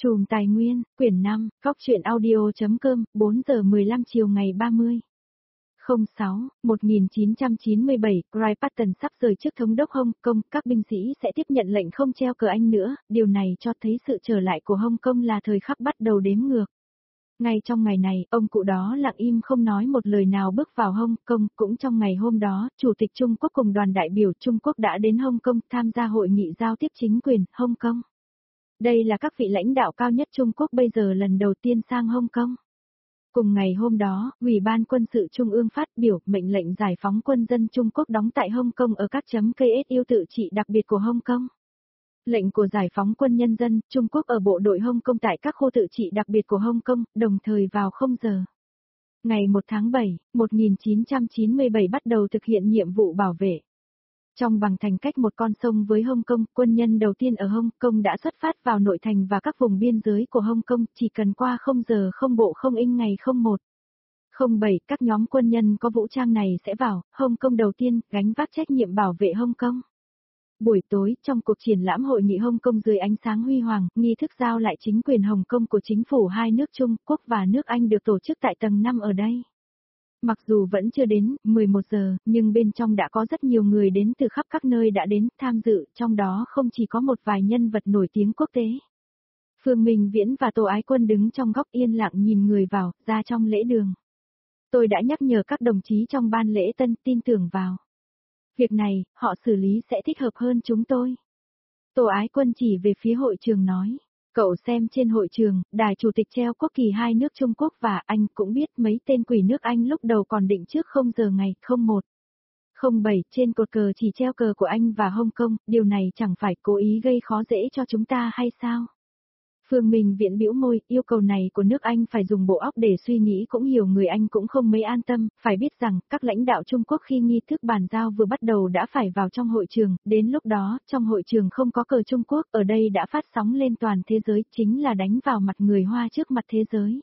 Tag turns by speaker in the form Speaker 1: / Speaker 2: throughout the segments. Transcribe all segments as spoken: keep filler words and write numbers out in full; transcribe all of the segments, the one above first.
Speaker 1: Chùm Tài Nguyên, quyển năm, góc truyện audio.com, bốn giờ mười lăm chiều ngày ba mươi. không sáu, một nghìn chín trăm chín mươi bảy, Guy Patton sắp rời chức thống đốc Hong Kong, các binh sĩ sẽ tiếp nhận lệnh không treo cờ Anh nữa, điều này cho thấy sự trở lại của Hong Kong là thời khắc bắt đầu đếm ngược. Ngay trong ngày này, ông cụ đó lặng im không nói một lời nào bước vào Hong Kong, cũng trong ngày hôm đó, Chủ tịch Trung Quốc cùng đoàn đại biểu Trung Quốc đã đến Hong Kong tham gia hội nghị giao tiếp chính quyền Hong Kong. Đây là các vị lãnh đạo cao nhất Trung Quốc bây giờ lần đầu tiên sang Hong Kong. Cùng ngày hôm đó, Ủy ban Quân sự Trung ương phát biểu mệnh lệnh giải phóng quân dân Trung Quốc đóng tại Hong Kong ở các chấm ca ét u tự trị đặc biệt của Hong Kong. Lệnh của giải phóng quân nhân dân Trung Quốc ở bộ đội Hong Kong tại các khu tự trị đặc biệt của Hong Kong, đồng thời vào không giờ. Ngày một tháng bảy, một nghìn chín trăm chín mươi bảy bắt đầu thực hiện nhiệm vụ bảo vệ. Trong bằng thành cách một con sông với Hong Kong, quân nhân đầu tiên ở Hong Kong đã xuất phát vào nội thành và các vùng biên giới của Hong Kong, chỉ cần qua không giờ không bộ không in ngày không một. không bảy, các nhóm quân nhân có vũ trang này sẽ vào Hong Kong đầu tiên, gánh vác trách nhiệm bảo vệ Hong Kong. Buổi tối, trong cuộc triển lãm hội nghị Hong Kong dưới ánh sáng huy hoàng, nghi thức giao lại chính quyền Hồng Kông của chính phủ hai nước Trung Quốc và nước Anh được tổ chức tại tầng năm ở đây. Mặc dù vẫn chưa đến mười một giờ, nhưng bên trong đã có rất nhiều người đến từ khắp các nơi đã đến tham dự, trong đó không chỉ có một vài nhân vật nổi tiếng quốc tế. Phương Minh Viễn và Tô Ái Quân đứng trong góc yên lặng nhìn người vào, ra trong lễ đường. Tôi đã nhắc nhở các đồng chí trong ban lễ tân tin tưởng vào. Việc này, họ xử lý sẽ thích hợp hơn chúng tôi. Tô Ái Quân chỉ về phía hội trường nói. Cậu xem trên hội trường, đài chủ tịch treo quốc kỳ hai nước Trung Quốc và Anh cũng biết mấy tên quỷ nước Anh lúc đầu còn định trước không giờ ngày không một. không bảy trên cột cờ chỉ treo cờ của Anh và Hong Kong, điều này chẳng phải cố ý gây khó dễ cho chúng ta hay sao? Phương Minh Viễn bĩu môi, yêu cầu này của nước Anh phải dùng bộ óc để suy nghĩ cũng hiểu người Anh cũng không mấy an tâm, phải biết rằng, các lãnh đạo Trung Quốc khi nghi thức bàn giao vừa bắt đầu đã phải vào trong hội trường, đến lúc đó, trong hội trường không có cờ Trung Quốc, ở đây đã phát sóng lên toàn thế giới, chính là đánh vào mặt người Hoa trước mặt thế giới.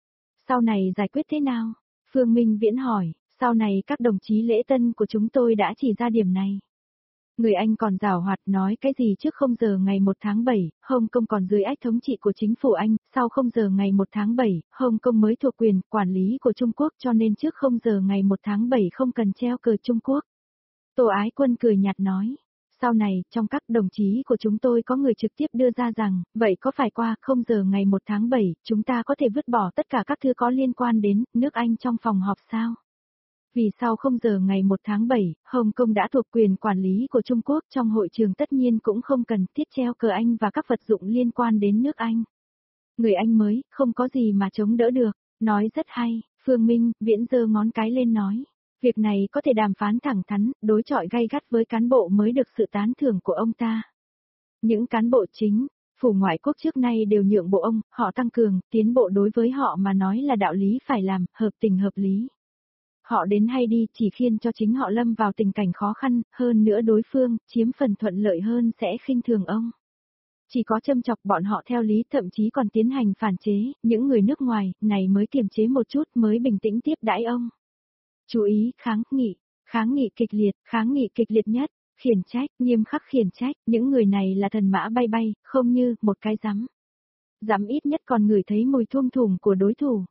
Speaker 1: Sau này giải quyết thế nào? Phương Minh Viễn hỏi, sau này các đồng chí lễ tân của chúng tôi đã chỉ ra điểm này. Người Anh còn giảo hoạt nói cái gì trước không giờ ngày một tháng bảy, Hong Kong còn dưới ách thống trị của chính phủ Anh, sau không giờ ngày một tháng bảy, Hong Kong mới thuộc quyền quản lý của Trung Quốc cho nên trước không giờ ngày một tháng bảy không cần treo cờ Trung Quốc. Tô Ái Quân cười nhạt nói, sau này, trong các đồng chí của chúng tôi có người trực tiếp đưa ra rằng, vậy có phải qua không giờ ngày một tháng bảy, chúng ta có thể vứt bỏ tất cả các thứ có liên quan đến nước Anh trong phòng họp sao? Vì sau không giờ ngày một tháng bảy, Hong Kong đã thuộc quyền quản lý của Trung Quốc, trong hội trường tất nhiên cũng không cần thiết treo cờ Anh và các vật dụng liên quan đến nước Anh. Người Anh mới, không có gì mà chống đỡ được, nói rất hay, Phương Minh Viễn giơ ngón cái lên nói. Việc này có thể đàm phán thẳng thắn, đối chọi gay gắt với cán bộ mới được sự tán thưởng của ông ta. Những cán bộ chính, phủ ngoại quốc trước nay đều nhượng bộ ông, họ tăng cường, tiến bộ đối với họ mà nói là đạo lý phải làm, hợp tình hợp lý. Họ đến hay đi chỉ khiến cho chính họ lâm vào tình cảnh khó khăn, hơn nữa đối phương, chiếm phần thuận lợi hơn sẽ khinh thường ông. Chỉ có châm chọc bọn họ theo lý thậm chí còn tiến hành phản chế, những người nước ngoài, này mới kiềm chế một chút mới bình tĩnh tiếp đãi ông. Chú ý, kháng nghị, kháng nghị kịch liệt, kháng nghị kịch liệt nhất, khiển trách, nghiêm khắc khiển trách, những người này là thần mã bay bay, không như, một cái rắm. Rắm ít nhất còn ngửi thấy mùi thum thủm của đối thủ.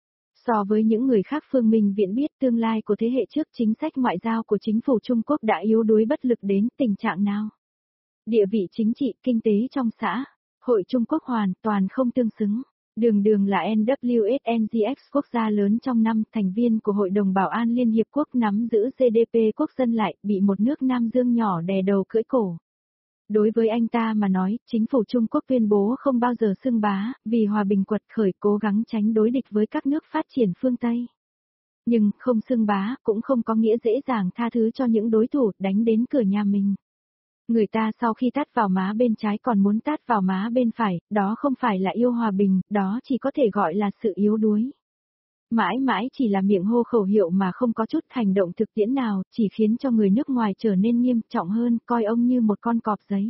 Speaker 1: So với những người khác Phương Minh Viễn biết tương lai của thế hệ trước chính sách ngoại giao của chính phủ Trung Quốc đã yếu đuối bất lực đến tình trạng nào. Địa vị chính trị, kinh tế trong xã, hội Trung Quốc hoàn toàn không tương xứng. Đường đường là en vê kép ét en giê ích quốc gia lớn trong năm thành viên của Hội đồng Bảo an Liên Hiệp Quốc nắm giữ giê đê pê quốc dân lại bị một nước Nam Dương nhỏ đè đầu cưỡi cổ. Đối với anh ta mà nói, chính phủ Trung Quốc tuyên bố không bao giờ xưng bá, vì hòa bình quật khởi cố gắng tránh đối địch với các nước phát triển phương Tây. Nhưng, không xưng bá, cũng không có nghĩa dễ dàng tha thứ cho những đối thủ đánh đến cửa nhà mình. Người ta sau khi tát vào má bên trái còn muốn tát vào má bên phải, đó không phải là yêu hòa bình, đó chỉ có thể gọi là sự yếu đuối. Mãi mãi chỉ là miệng hô khẩu hiệu mà không có chút hành động thực tiễn nào, chỉ khiến cho người nước ngoài trở nên nghiêm trọng hơn, coi ông như một con cọp giấy.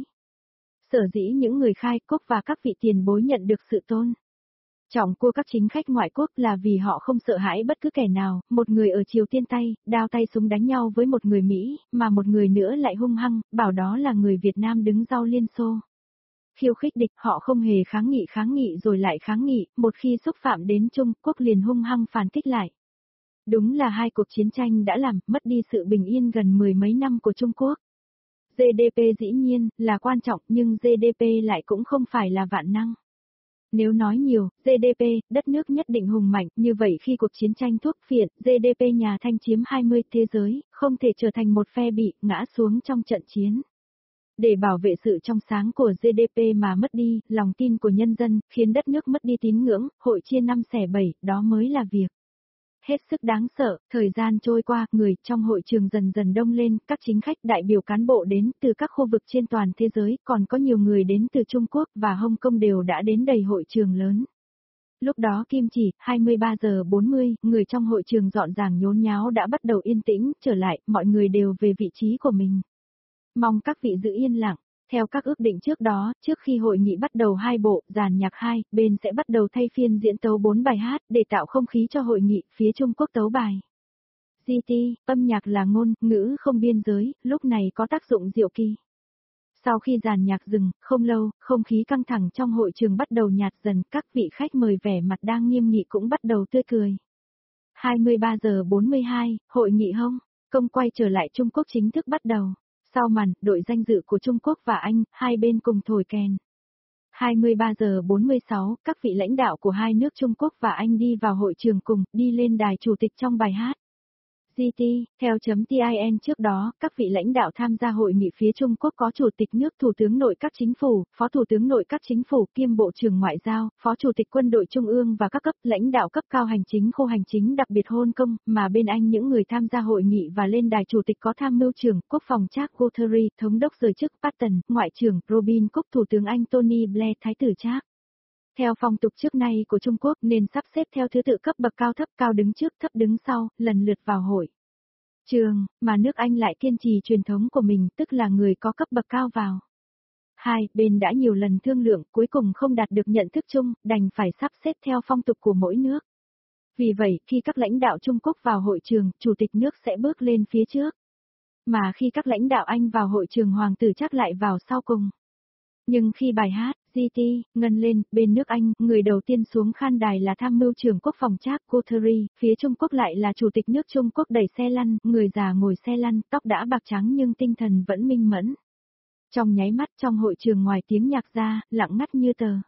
Speaker 1: Sở dĩ những người khai quốc và các vị tiền bối nhận được sự tôn trọng của các chính khách ngoại quốc là vì họ không sợ hãi bất cứ kẻ nào, một người ở Triều Tiên tay, đao tay súng đánh nhau với một người Mỹ, mà một người nữa lại hung hăng, bảo đó là người Việt Nam đứng sau Liên Xô. Khiêu khích địch, họ không hề kháng nghị kháng nghị rồi lại kháng nghị, một khi xúc phạm đến Trung Quốc liền hung hăng phản kích lại. Đúng là hai cuộc chiến tranh đã làm mất đi sự bình yên gần mười mấy năm của Trung Quốc. giê đê pê dĩ nhiên là quan trọng nhưng giê đê pê lại cũng không phải là vạn năng. Nếu nói nhiều, giê đê pê, đất nước nhất định hùng mạnh, như vậy khi cuộc chiến tranh thuốc phiện, giê đê pê nhà Thanh chiếm hai mươi thế giới, không thể trở thành một phe bị ngã xuống trong trận chiến. Để bảo vệ sự trong sáng của giê đê pê mà mất đi, lòng tin của nhân dân, khiến đất nước mất đi tín ngưỡng, hội chia năm xẻ bảy, đó mới là việc hết sức đáng sợ. Thời gian trôi qua, người trong hội trường dần dần đông lên, các chính khách đại biểu cán bộ đến từ các khu vực trên toàn thế giới, còn có nhiều người đến từ Trung Quốc và Hồng Kông đều đã đến đầy hội trường lớn. Lúc đó kim chỉ, hai mươi ba giờ bốn mươi, người trong hội trường rộn ràng nhốn nháo đã bắt đầu yên tĩnh, trở lại, mọi người đều về vị trí của mình. Mong các vị giữ yên lặng. Theo các ước định trước đó, trước khi hội nghị bắt đầu hai bộ, dàn nhạc hai, bên sẽ bắt đầu thay phiên diễn tấu bốn bài hát, để tạo không khí cho hội nghị, phía Trung Quốc tấu bài. giê tê, âm nhạc là ngôn ngữ không biên giới, lúc này có tác dụng diệu kỳ. Sau khi dàn nhạc dừng, không lâu, không khí căng thẳng trong hội trường bắt đầu nhạt dần, các vị khách mời vẻ mặt đang nghiêm nghị cũng bắt đầu tươi cười. hai mươi ba giờ bốn mươi hai, hội nghị Hồng Kông quay trở lại Trung Quốc chính thức bắt đầu. Sau màn, đội danh dự của Trung Quốc và Anh, hai bên cùng thổi kèn. hai mươi ba giờ bốn mươi sáu, các vị lãnh đạo của hai nước Trung Quốc và Anh đi vào hội trường cùng, đi lên đài chủ tịch trong bài hát. giê tê, theo chấm tin trước đó, các vị lãnh đạo tham gia hội nghị phía Trung Quốc có Chủ tịch nước Thủ tướng Nội các Chính phủ, Phó Thủ tướng Nội các Chính phủ kiêm Bộ trưởng Ngoại giao, Phó Chủ tịch Quân đội Trung ương và các cấp lãnh đạo cấp cao hành chính khu hành chính đặc biệt Hồng Kông, mà bên Anh những người tham gia hội nghị và lên đài chủ tịch có tham mưu trưởng Quốc phòng Charles Guthrie, Thống đốc rời chức Patton, Ngoại trưởng Robin Cook, Thủ tướng Anh Tony Blair, Thái tử Charles. Theo phong tục trước nay của Trung Quốc nên sắp xếp theo thứ tự cấp bậc cao thấp, cao đứng trước, thấp đứng sau, lần lượt vào hội trường, mà nước Anh lại kiên trì truyền thống của mình, tức là người có cấp bậc cao vào. Hai bên đã nhiều lần thương lượng, cuối cùng không đạt được nhận thức chung, đành phải sắp xếp theo phong tục của mỗi nước. Vì vậy, khi các lãnh đạo Trung Quốc vào hội trường, Chủ tịch nước sẽ bước lên phía trước. Mà khi các lãnh đạo Anh vào hội trường, Hoàng tử Charles lại vào sau cùng. Nhưng khi bài hát, giê tê, ngân lên, bên nước Anh, người đầu tiên xuống khán đài là tham mưu trưởng Quốc phòng Charles Guthrie, phía Trung Quốc lại là Chủ tịch nước Trung Quốc đẩy xe lăn, người già ngồi xe lăn, tóc đã bạc trắng nhưng tinh thần vẫn minh mẫn. Trong nháy mắt trong hội trường ngoài tiếng nhạc ra, lặng ngắt như tờ.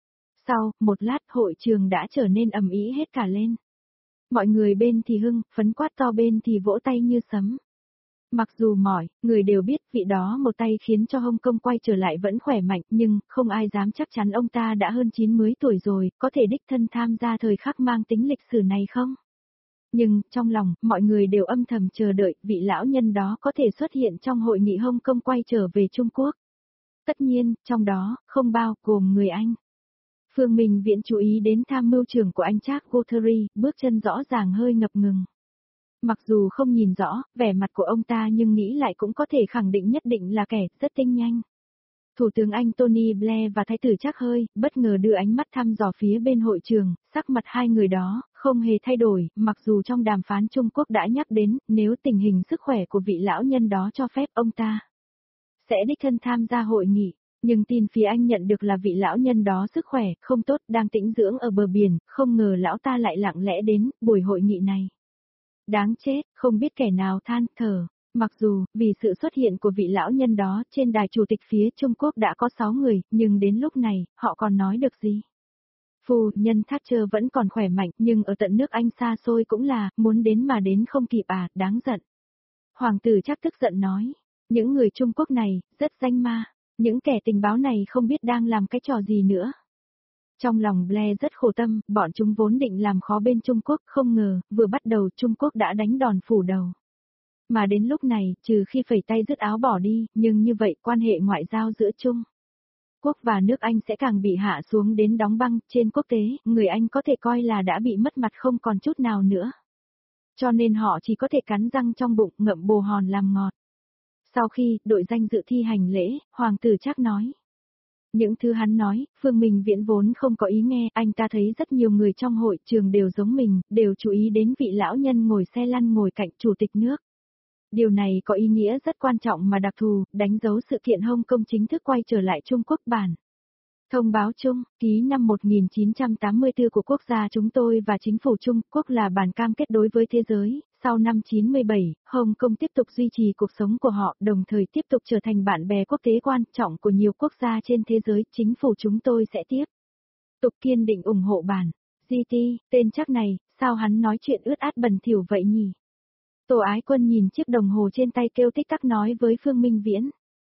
Speaker 1: Sau, một lát hội trường đã trở nên ầm ĩ hết cả lên. Mọi người bên thì hưng, phấn quát to, bên thì vỗ tay như sấm. Mặc dù mỏi, người đều biết vị đó một tay khiến cho Hồng Kông quay trở lại vẫn khỏe mạnh, nhưng không ai dám chắc chắn ông ta đã hơn chín mươi tuổi rồi, có thể đích thân tham gia thời khắc mang tính lịch sử này không? Nhưng, trong lòng, mọi người đều âm thầm chờ đợi vị lão nhân đó có thể xuất hiện trong hội nghị Hồng Kông quay trở về Trung Quốc. Tất nhiên, trong đó, không bao gồm người Anh. Phương Minh Viễn chú ý đến tham mưu trưởng của anh Charles Guthrie, bước chân rõ ràng hơi ngập ngừng. Mặc dù không nhìn rõ vẻ mặt của ông ta nhưng nghĩ lại cũng có thể khẳng định nhất định là kẻ rất tinh nhanh. Thủ tướng Anh Tony Blair và Thái tử Charles hơi bất ngờ đưa ánh mắt thăm dò phía bên hội trường, sắc mặt hai người đó không hề thay đổi, mặc dù trong đàm phán Trung Quốc đã nhắc đến nếu tình hình sức khỏe của vị lão nhân đó cho phép ông ta sẽ đích thân tham gia hội nghị. Nhưng tin phía Anh nhận được là vị lão nhân đó sức khỏe không tốt, đang tĩnh dưỡng ở bờ biển, không ngờ lão ta lại lặng lẽ đến buổi hội nghị này. Đáng chết, không biết kẻ nào than thở, mặc dù, vì sự xuất hiện của vị lão nhân đó, trên đài chủ tịch phía Trung Quốc đã có sáu người, nhưng đến lúc này, họ còn nói được gì? Phu nhân Thatcher vẫn còn khỏe mạnh, nhưng ở tận nước Anh xa xôi cũng là, muốn đến mà đến không kịp à, đáng giận. Hoàng tử chắc tức giận nói, những người Trung Quốc này, rất danh ma, những kẻ tình báo này không biết đang làm cái trò gì nữa. Trong lòng Blair rất khổ tâm, bọn chúng vốn định làm khó bên Trung Quốc, không ngờ, vừa bắt đầu Trung Quốc đã đánh đòn phủ đầu. Mà đến lúc này, trừ khi phẩy tay dứt áo bỏ đi, nhưng như vậy quan hệ ngoại giao giữa Trung Quốc và nước Anh sẽ càng bị hạ xuống đến đóng băng. Trên quốc tế, người Anh có thể coi là đã bị mất mặt không còn chút nào nữa. Cho nên họ chỉ có thể cắn răng trong bụng, ngậm bồ hòn làm ngọt. Sau khi đội danh dự thi hành lễ, Hoàng tử Charles nói. Những thứ hắn nói, Phương Minh Viễn vốn không có ý nghe, anh ta thấy rất nhiều người trong hội trường đều giống mình, đều chú ý đến vị lão nhân ngồi xe lăn ngồi cạnh chủ tịch nước. Điều này có ý nghĩa rất quan trọng mà đặc thù, đánh dấu sự kiện Hồng Kông chính thức quay trở lại Trung Quốc bản. Thông báo chung, ký năm một nghìn chín trăm tám mươi tư của quốc gia chúng tôi và chính phủ Trung Quốc là bản cam kết đối với thế giới. Sau năm chín mươi bảy, Hồng Kông tiếp tục duy trì cuộc sống của họ, đồng thời tiếp tục trở thành bạn bè quốc tế quan trọng của nhiều quốc gia trên thế giới. Chính phủ chúng tôi sẽ tiếp tục kiên định ủng hộ bản. giê tê, tên chắc này, sao hắn nói chuyện ướt át bẩn thỉu vậy nhỉ? Tổ Ái Quân nhìn chiếc đồng hồ trên tay kêu tích tắc nói với Phương Minh Viễn.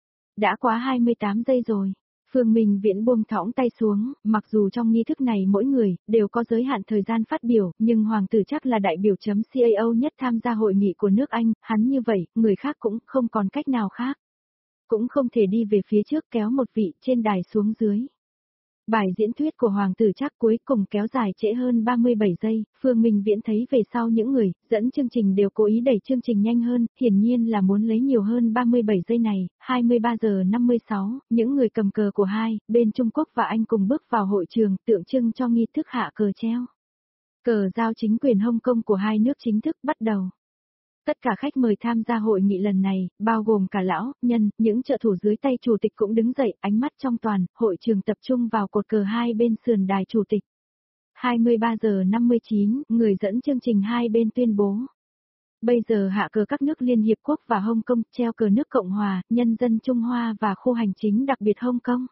Speaker 1: Đã quá hai mươi tám giây rồi. Phương Minh Viễn buông thõng tay xuống, mặc dù trong nghi thức này mỗi người đều có giới hạn thời gian phát biểu, nhưng Hoàng tử chắc là đại biểu chấm cao nhất tham gia hội nghị của nước Anh, hắn như vậy, người khác cũng không còn cách nào khác. Cũng không thể đi về phía trước kéo một vị trên đài xuống dưới. Bài diễn thuyết của Hoàng tử chắc cuối cùng kéo dài trễ hơn ba mươi bảy giây, Phương Minh Viễn thấy về sau những người dẫn chương trình đều cố ý đẩy chương trình nhanh hơn, hiển nhiên là muốn lấy nhiều hơn ba mươi bảy giây này. hai mươi ba giờ năm mươi sáu, những người cầm cờ của hai bên Trung Quốc và Anh cùng bước vào hội trường, tượng trưng cho nghi thức hạ cờ treo. Cờ giao chính quyền Hồng Kông của hai nước chính thức bắt đầu. Tất cả khách mời tham gia hội nghị lần này, bao gồm cả lão, nhân, những trợ thủ dưới tay chủ tịch cũng đứng dậy, ánh mắt trong toàn, hội trường tập trung vào cột cờ hai bên sườn đài chủ tịch. hai mươi ba giờ năm mươi chín, người dẫn chương trình hai bên tuyên bố. Bây giờ hạ cờ các nước Liên Hiệp Quốc và Hồng Kông, treo cờ nước Cộng hòa, Nhân dân Trung Hoa và khu hành chính đặc biệt Hồng Kông.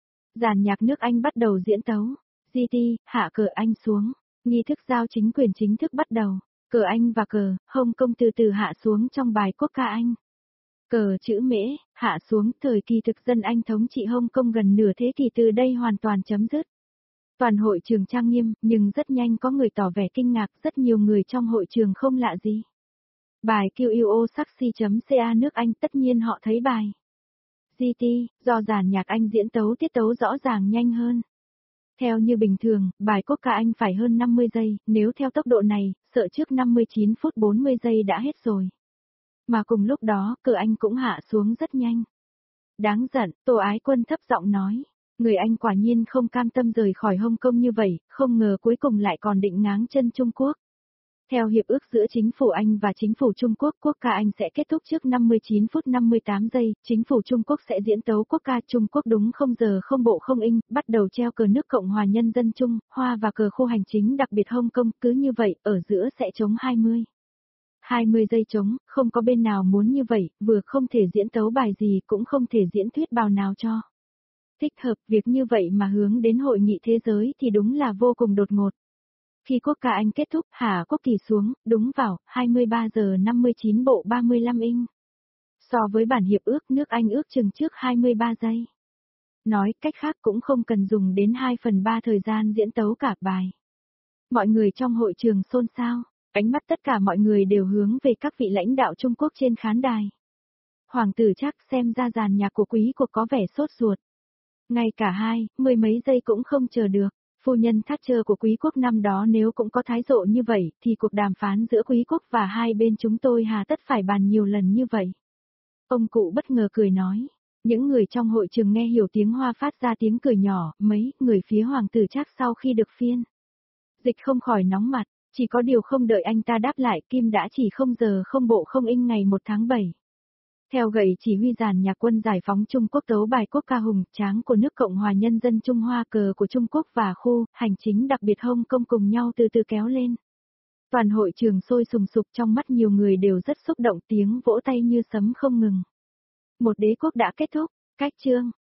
Speaker 1: Dàn nhạc nước Anh bắt đầu diễn tấu. giê tê, hạ cờ Anh xuống. Nghi thức giao chính quyền chính thức bắt đầu. Cờ Anh và cờ, Hồng Kông từ từ hạ xuống trong bài quốc ca Anh. Cờ chữ mễ, hạ xuống, thời kỳ thực dân Anh thống trị Hồng Kông gần nửa thế kỷ từ đây hoàn toàn chấm dứt. Toàn hội trường trang nghiêm, nhưng rất nhanh có người tỏ vẻ kinh ngạc, rất nhiều người trong hội trường không lạ gì. Bài quy o saxi.ca nước Anh, tất nhiên họ thấy bài. giê tê, do dàn nhạc Anh diễn tấu tiết tấu rõ ràng nhanh hơn. Theo như bình thường, bài quốc ca Anh phải hơn năm mươi giây, nếu theo tốc độ này, sợ trước năm mươi chín phút bốn mươi giây đã hết rồi. Mà cùng lúc đó, cờ Anh cũng hạ xuống rất nhanh. Đáng giận, Tổ Ái Quân thấp giọng nói. Người Anh quả nhiên không cam tâm rời khỏi Hồng Kông như vậy, không ngờ cuối cùng lại còn định ngáng chân Trung Quốc. Theo hiệp ước giữa chính phủ Anh và chính phủ Trung Quốc, quốc ca Anh sẽ kết thúc trước năm mươi chín phút năm mươi tám giây, chính phủ Trung Quốc sẽ diễn tấu quốc ca Trung Quốc đúng không giờ không bộ không in, bắt đầu treo cờ nước Cộng hòa Nhân dân Trung Hoa và cờ khu hành chính đặc biệt Hồng Kông, cứ như vậy, ở giữa sẽ trống hai mươi. hai mươi giây trống, không có bên nào muốn như vậy, vừa không thể diễn tấu bài gì cũng không thể diễn thuyết bào nào cho. Thích hợp, việc như vậy mà hướng đến hội nghị thế giới thì đúng là vô cùng đột ngột. Khi quốc ca Anh kết thúc, hạ quốc kỳ xuống, đúng vào, hai mươi ba giờ năm mươi chín bộ ba mươi lăm inch. So với bản hiệp ước nước Anh ước chừng trước hai mươi ba giây. Nói cách khác cũng không cần dùng đến hai phần ba thời gian diễn tấu cả bài. Mọi người trong hội trường xôn xao, ánh mắt tất cả mọi người đều hướng về các vị lãnh đạo Trung Quốc trên khán đài. Hoàng tử chắc xem ra dàn nhạc của quý cuộc có vẻ sốt ruột. Ngay cả hai, mười mấy giây cũng không chờ được. Phu nhân Thatcher của quý quốc năm đó nếu cũng có thái độ như vậy, thì cuộc đàm phán giữa quý quốc và hai bên chúng tôi hà tất phải bàn nhiều lần như vậy. Ông cụ bất ngờ cười nói. Những người trong hội trường nghe hiểu tiếng Hoa phát ra tiếng cười nhỏ, mấy người phía hoàng tử chắc sau khi được phiên. Dịch không khỏi nóng mặt, chỉ có điều không đợi anh ta đáp lại, Kim đã chỉ không giờ không bộ không in ngày một tháng bảy. Theo gậy chỉ huy dàn nhạc quân giải phóng Trung Quốc tấu bài quốc ca hùng tráng của nước Cộng hòa Nhân dân Trung Hoa, cờ của Trung Quốc và khu hành chính đặc biệt Hồng Kông cùng nhau từ từ kéo lên. Toàn hội trường sôi sùng sục, trong mắt nhiều người đều rất xúc động, tiếng vỗ tay như sấm không ngừng. Một đế quốc đã kết thúc, cách chương.